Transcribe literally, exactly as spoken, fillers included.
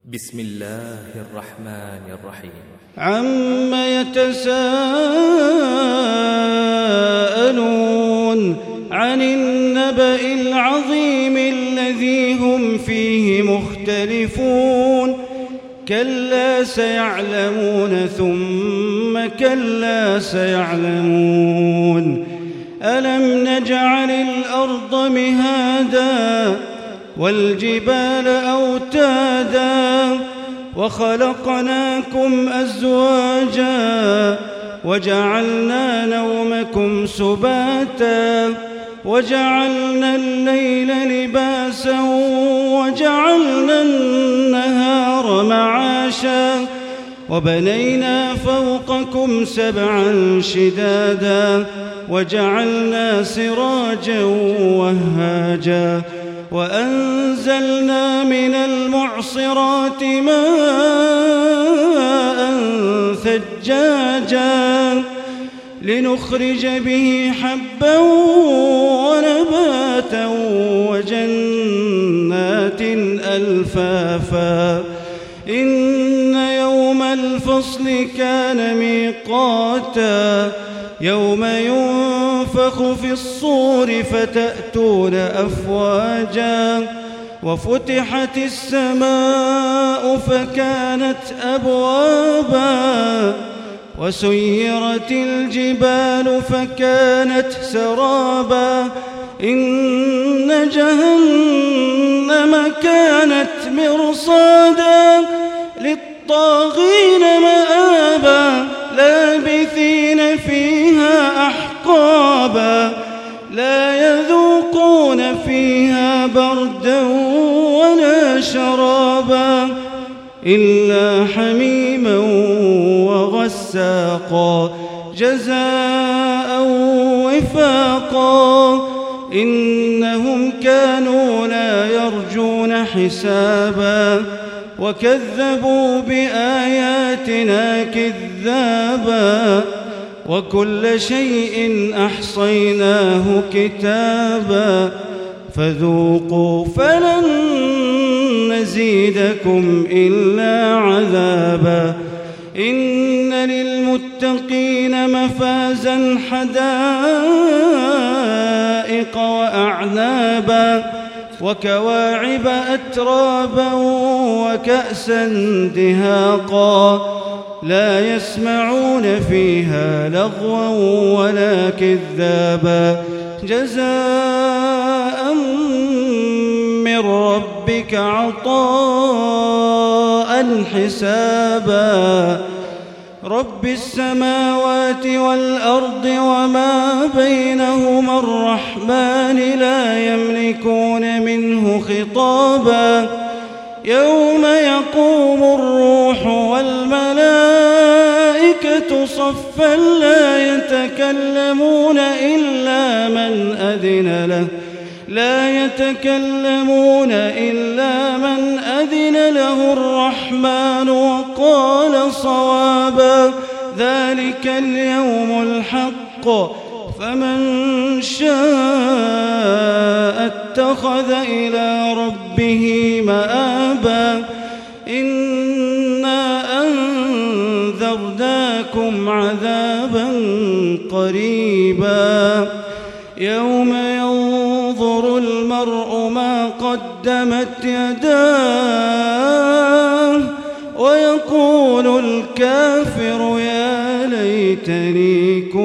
بسم الله الرحمن الرحيم. عم يتساءلون عن النبأ العظيم الذي هم فيه مختلفون كلا سيعلمون ثم كلا سيعلمون ألم نجعل الأرض مهادا والجبال أوتادا وخلقناكم أزواجا وجعلنا نومكم سباتا وجعلنا الليل لباسا وجعلنا النهار معاشا وبنينا فوقكم سبعا شدادا وجعلنا سراجا وهاجا وأنزلنا من المعصرات ماء ثجاجا لنخرج به حبا ونباتا وجنات ألفافا إن يوم الفصل كان ميقاتا يوم ينفخ في الصور فتأتون أفواجا وفتحت السماء فكانت أبوابا وسيرت الجبال فكانت سرابا إن جهنم كانت مرصادا للطاغين مآبا لابثين فيها أحقابا لا يذوقون فيها بردا ولا شرابا إلا حميما وغساقا جزاء وفاقا إنهم كانوا لا يرجون حسابا وكذبوا بآياتنا كذابا وكل شيء أحصيناه كتابا فذوقوا فلن نزيدكم إلا عذابا إن للمتقين مفازا حدائق وأعنابا وكواعب أترابا وكأسا دهاقا لا يسمعون فيها لغوا ولا كذابا جزاء من ربك عطاء حسابا رب السماوات والأرض وما بينهما الرحمن لا يملكون منه خطابا يوم يقوم الروح والملائكة صفا لا يتكلمون إلا من أذن له لا يتكلمون إلا من أذن له الرحمن وقال صوابا ذلك اليوم الحق فمن شاء اتخذ إلى ربه مآبا إنا أنذرناكم عذابا قريبا يوم ينظر المرء ما قدمت يداه ويقول الكافر يا ليتني كنت